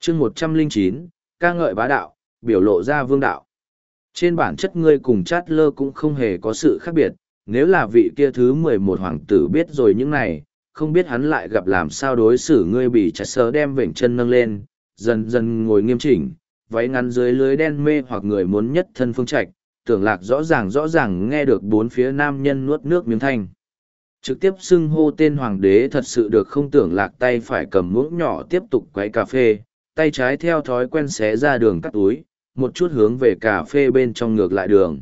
chương 109, ca ngợi bá đạo, biểu lộ ra vương đạo. Trên bản chất ngươi cùng chát lơ cũng không hề có sự khác biệt, nếu là vị kia thứ 11 hoàng tử biết rồi những này, không biết hắn lại gặp làm sao đối xử ngươi. Bị chát sờ đem vểnh chân nâng lên, dần dần ngồi nghiêm chỉnh, váy ngắn dưới lưới đen mê hoặc người muốn nhất thân phương trạch, Tưởng Lạc rõ ràng nghe được bốn phía nam nhân nuốt nước miếng thanh. Trực tiếp xưng hô tên hoàng đế thật sự được không? Tưởng Lạc tay phải cầm muỗng nhỏ tiếp tục quấy cà phê, tay trái theo thói quen xé ra đường cắt túi, một chút hướng về cà phê bên trong ngược lại đường.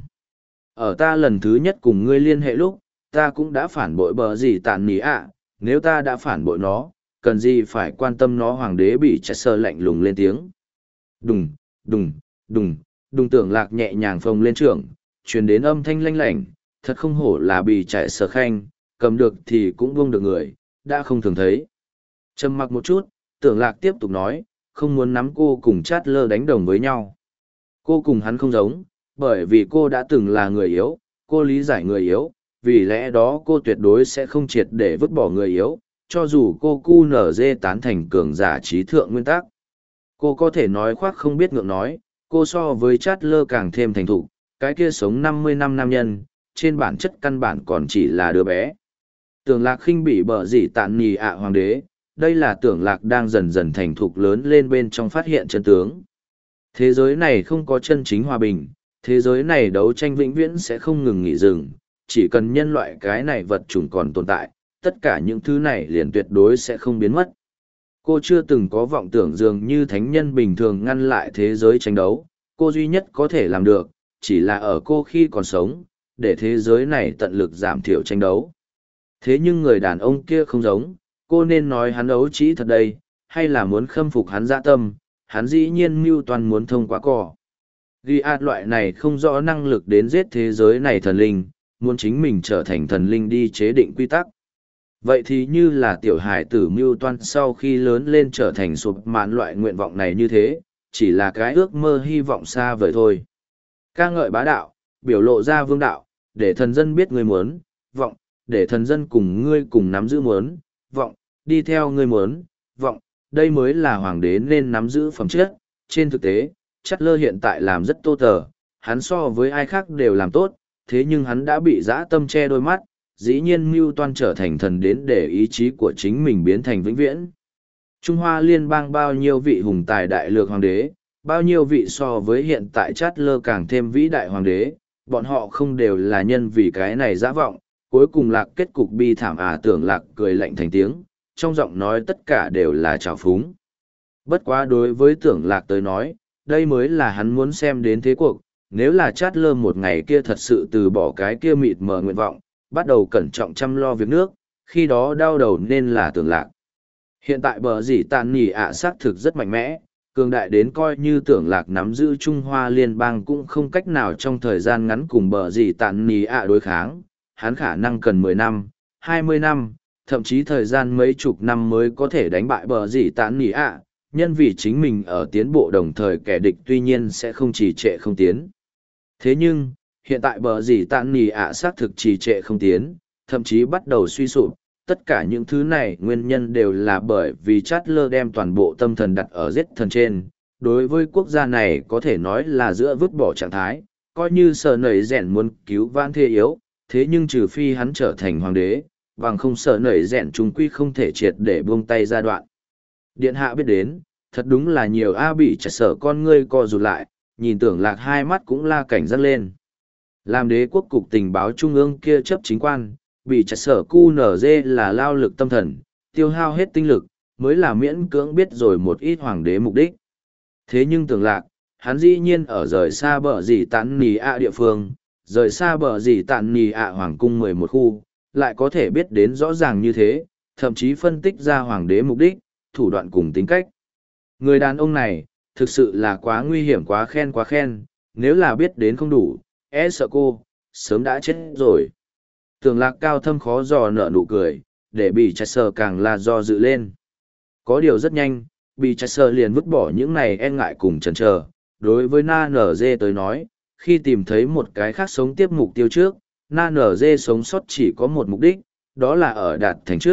Ở ta lần thứ nhất cùng ngươi liên hệ lúc, ta cũng đã phản bội bờ gì tàn nỉ ạ, nếu ta đã phản bội nó, cần gì phải quan tâm nó? Hoàng đế bị chặt sơ lạnh lùng lên tiếng. Đùng, đùng, đùng, đùng. Tưởng Lạc nhẹ nhàng phồng lên trưởng, truyền đến âm thanh lanh lảnh, thật không hổ là bị chạy sở khanh, cầm được thì cũng buông được người, đã không thường thấy. Trầm mặc một chút, Tưởng Lạc tiếp tục nói, không muốn nắm cô cùng chát lơ đánh đồng với nhau. Cô cùng hắn không giống, bởi vì cô đã từng là người yếu, cô lý giải người yếu, vì lẽ đó cô tuyệt đối sẽ không triệt để vứt bỏ người yếu, cho dù cô QNZ tán thành cường giả trí thượng nguyên tắc. Cô có thể nói khoác không biết ngượng nói, cô so với chát lơ càng thêm thành thục, cái kia sống 50 năm nam nhân, trên bản chất căn bản còn chỉ là đứa bé. Tưởng Lạc khinh bỉ bờ gì tạn nì ạ hoàng đế, đây là Tưởng Lạc đang dần dần thành thục lớn lên bên trong phát hiện chân tướng. Thế giới này không có chân chính hòa bình, thế giới này đấu tranh vĩnh viễn sẽ không ngừng nghỉ dừng, chỉ cần nhân loại cái này vật chủng còn tồn tại, tất cả những thứ này liền tuyệt đối sẽ không biến mất. Cô chưa từng có vọng tưởng dường như thánh nhân bình thường ngăn lại thế giới tranh đấu, cô duy nhất có thể làm được, chỉ là ở cô khi còn sống, để thế giới này tận lực giảm thiểu tranh đấu. Thế nhưng người đàn ông kia không giống, cô nên nói hắn ấu trĩ thật đây, hay là muốn khâm phục hắn dã tâm, hắn dĩ nhiên mưu toàn muốn thông qua cỏ. Ghi ạt loại này không rõ năng lực đến giết thế giới này thần linh, muốn chính mình trở thành thần linh đi chế định quy tắc. Vậy thì như là tiểu hải tử mưu toan sau khi lớn lên trở thành sụp mãn loại nguyện vọng này như thế, chỉ là cái ước mơ hy vọng xa vời thôi. Ca ngợi bá đạo, biểu lộ ra vương đạo, để thần dân biết ngươi muốn, vọng, để thần dân cùng ngươi cùng nắm giữ muốn, vọng, đi theo ngươi muốn, vọng, đây mới là hoàng đế nên nắm giữ phẩm chất. Trên thực tế, Chát lơ hiện tại làm rất tô tờ, hắn so với ai khác đều làm tốt, thế nhưng hắn đã bị dã tâm che đôi mắt, dĩ nhiên mưu toan trở thành thần đến để ý chí của chính mình biến thành vĩnh viễn. Trung Hoa liên bang bao nhiêu vị hùng tài đại lược hoàng đế, bao nhiêu vị so với hiện tại Chát lơ càng thêm vĩ đại hoàng đế, bọn họ không đều là nhân vì cái này dã vọng, cuối cùng Lạc kết cục bi thảm. Tưởng Lạc cười lạnh thành tiếng, trong giọng nói tất cả đều là trào phúng. Bất quá đối với Tưởng Lạc tới nói, đây mới là hắn muốn xem đến thế cuộc, nếu là Chát lơ một ngày kia thật sự từ bỏ cái kia mịt mờ nguyện vọng, bắt đầu cẩn trọng chăm lo việc nước, khi đó đau đầu nên là Tưởng Lạc. Hiện tại bờ dì tàn nỉ ạ xác thực rất mạnh mẽ, cường đại đến coi như Tưởng Lạc nắm giữ Trung Hoa liên bang cũng không cách nào trong thời gian ngắn cùng bờ dì tàn nỉ ạ đối kháng, hắn khả năng cần 10 năm, 20 năm, thậm chí thời gian mấy chục năm mới có thể đánh bại bờ dì tàn nỉ ạ, nhân vì chính mình ở tiến bộ đồng thời kẻ địch tuy nhiên sẽ không trì trệ không tiến. Thế nhưng, hiện tại bờ dì tàn nỉ ạ xác thực trì trệ không tiến, thậm chí bắt đầu suy sụp. Tất cả những thứ này nguyên nhân đều là bởi vì Chát lơ đem toàn bộ tâm thần đặt ở giết thần trên. Đối với quốc gia này có thể nói là giữa vứt bỏ trạng thái, coi như sở nảy rèn muốn cứu vãn thế yếu, thế nhưng trừ phi hắn trở thành hoàng đế, bằng không sở nảy rèn trung quy không thể triệt để buông tay giai đoạn. Điện hạ biết đến, thật đúng là nhiều bị chặt sở con ngươi co rụt lại, nhìn Tưởng Lạc hai mắt cũng la cảnh giác lên. Làm đế quốc cục tình báo trung ương kia chấp chính quan, bị chặt sở QNZ là lao lực tâm thần, tiêu hao hết tinh lực, mới là miễn cưỡng biết rồi một ít hoàng đế mục đích. Thế nhưng Tưởng Lạc, hắn dĩ nhiên ở rời xa bờ dì tán nì ạ địa phương, rời xa bờ dì tán nì ạ hoàng cung 11 khu, lại có thể biết đến rõ ràng như thế, thậm chí phân tích ra hoàng đế mục đích, thủ đoạn cùng tính cách. Người đàn ông này, thực sự là quá nguy hiểm, quá khen, nếu là biết đến không đủ, sợ cô, sớm đã chết rồi. Tưởng Lạc cao thâm khó dò nở nụ cười, để bị chặt sờ càng là do dự lên. Có điều rất nhanh, bị chặt sờ liền vứt bỏ những này e ngại cùng chần chờ. Đối với Na Nở Dê tới nói, khi tìm thấy một cái khác sống tiếp mục tiêu trước, Na Nở Dê sống sót chỉ có một mục đích, đó là ở đạt thành trước,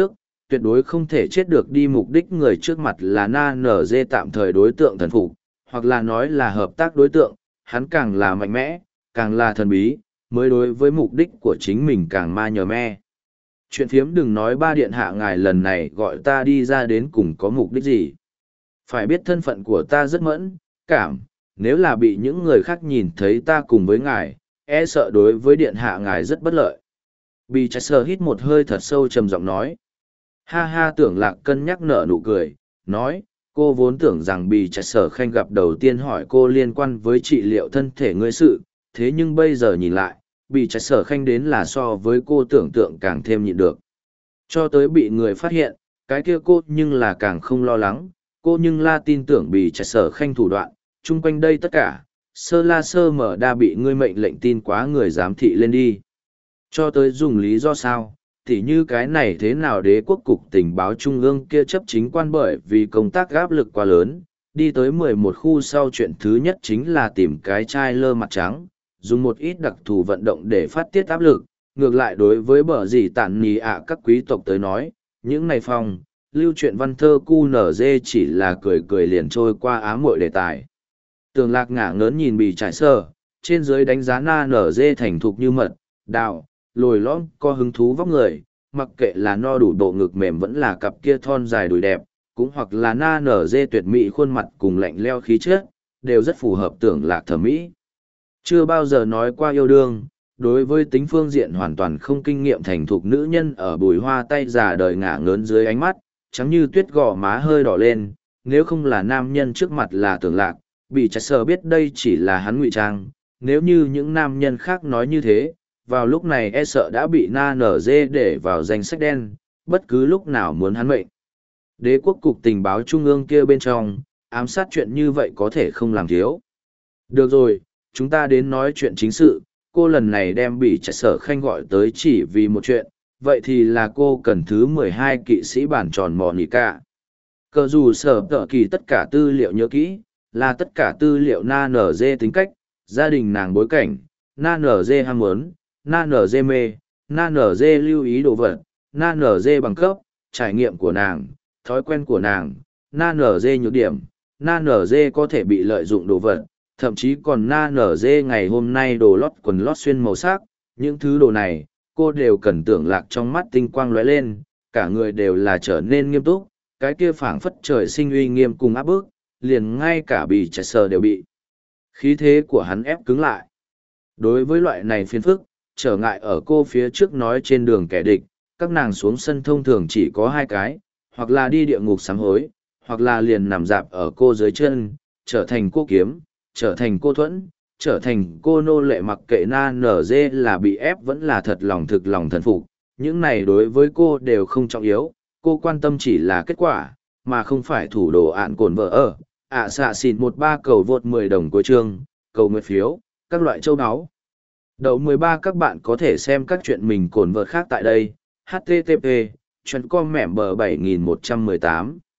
tuyệt đối không thể chết được đi. Mục đích người trước mặt là NNZ tạm thời đối tượng thần phục, hoặc là nói là hợp tác đối tượng, hắn càng là mạnh mẽ, càng là thần bí, mới đối với mục đích của chính mình càng ma nhờ me. Chuyện phiếm đừng nói ba điện hạ ngài lần này gọi ta đi ra đến cùng có mục đích gì. Phải biết thân phận của ta rất mẫn, cảm, nếu là bị những người khác nhìn thấy ta cùng với ngài, e sợ đối với điện hạ ngài rất bất lợi. Bị trái sờ hít một hơi thật sâu trầm giọng nói. Ha ha, Tưởng Lạc cân nhắc nở nụ cười, nói, cô vốn tưởng rằng bị trái sở khanh gặp đầu tiên hỏi cô liên quan với trị liệu thân thể ngươi sự, thế nhưng bây giờ nhìn lại, bị trái sở khanh đến là so với cô tưởng tượng càng thêm nhịn được. Cho tới bị người phát hiện, cái kia cô nhưng là càng không lo lắng, cô nhưng la tin tưởng bị trái sở khanh thủ đoạn, chung quanh đây tất cả, sơ la sơ mở đa bị ngươi mệnh lệnh tin quá người giám thị lên đi. Cho tới dùng lý do sao, thì như cái này thế nào đế quốc cục tình báo trung ương kia chấp chính quan bởi vì công tác áp lực quá lớn, đi tới 11 khu sau chuyện thứ nhất chính là tìm cái chai lơ mặt trắng, dùng một ít đặc thù vận động để phát tiết áp lực. Ngược lại đối với bờ gì tản nì ạ các quý tộc tới nói, những này phong, lưu truyện văn thơ cu nở dê chỉ là cười cười liền trôi qua ám muội đề tài. Tường Lạc ngả ngớn nhìn bị trải sơ, trên dưới đánh giá na nở dê thành thục như mật, đào, lồi lõm có hứng thú vóc người, mặc kệ là no đủ độ ngực mềm vẫn là cặp kia thon dài đùi đẹp, cũng hoặc là na nở dê tuyệt mỹ khuôn mặt cùng lạnh leo khí chất, đều rất phù hợp Tưởng Lạc thẩm mỹ. Chưa bao giờ nói qua yêu đương, đối với tính phương diện hoàn toàn không kinh nghiệm thành thục nữ nhân ở bùi hoa tay già đời ngả ngớn dưới ánh mắt, trắng như tuyết gò má hơi đỏ lên, nếu không là nam nhân trước mặt là Tưởng Lạc, bị trái sờ biết đây chỉ là hắn ngụy trang, nếu như những nam nhân khác nói như thế, vào lúc này e sợ đã bị na nở dê để vào danh sách đen, bất cứ lúc nào muốn hắn mệnh. Đế quốc cục tình báo trung ương kia bên trong, ám sát chuyện như vậy có thể không làm thiếu. Được rồi, chúng ta đến nói chuyện chính sự, cô lần này đem bị trái sở khanh gọi tới chỉ vì một chuyện, vậy thì là cô cần thứ 12 kỵ sĩ bản tròn Monica. Cờ dù sở tợ kỳ tất cả tư liệu nhớ kỹ, là tất cả tư liệu na nở dê tính cách, gia đình nàng bối cảnh, na nở dê ham muốn, na nở dê mê, na nở dê lưu ý đồ vật, na nở dê bằng cấp, trải nghiệm của nàng, thói quen của nàng, na nở dê nhược điểm, na nở dê có thể bị lợi dụng đồ vật, thậm chí còn na nở dê ngày hôm nay đồ lót quần lót xuyên màu sắc, những thứ đồ này, cô đều cần Tưởng Lạc trong mắt tinh quang lóe lên, cả người đều là trở nên nghiêm túc, cái kia phảng phất trời sinh uy nghiêm cùng áp bức, liền ngay cả bị trái sờ đều bị khí thế của hắn ép cứng lại. Đối với loại này phiền phức, trở ngại ở cô phía trước nói trên đường kẻ địch, các nàng xuống sân thông thường chỉ có hai cái, hoặc là đi địa ngục sám hối, hoặc là liền nằm dạp ở cô dưới chân, trở thành cô kiếm, trở thành cô thuẫn, trở thành cô nô lệ, mặc kệ na nở dê là bị ép vẫn là thật lòng thực lòng thần phục. Những này đối với cô đều không trọng yếu, cô quan tâm chỉ là kết quả, mà không phải thủ đồ ạn cồn vợ ở. Xạ xịt 13 cầu vượt 10 đồng cuối chương, cầu nguyện phiếu, các loại châu áo. Đầu 13 các bạn có thể xem các chuyện mình cồn vợt khác tại đây. http://com mẻm bờ 7118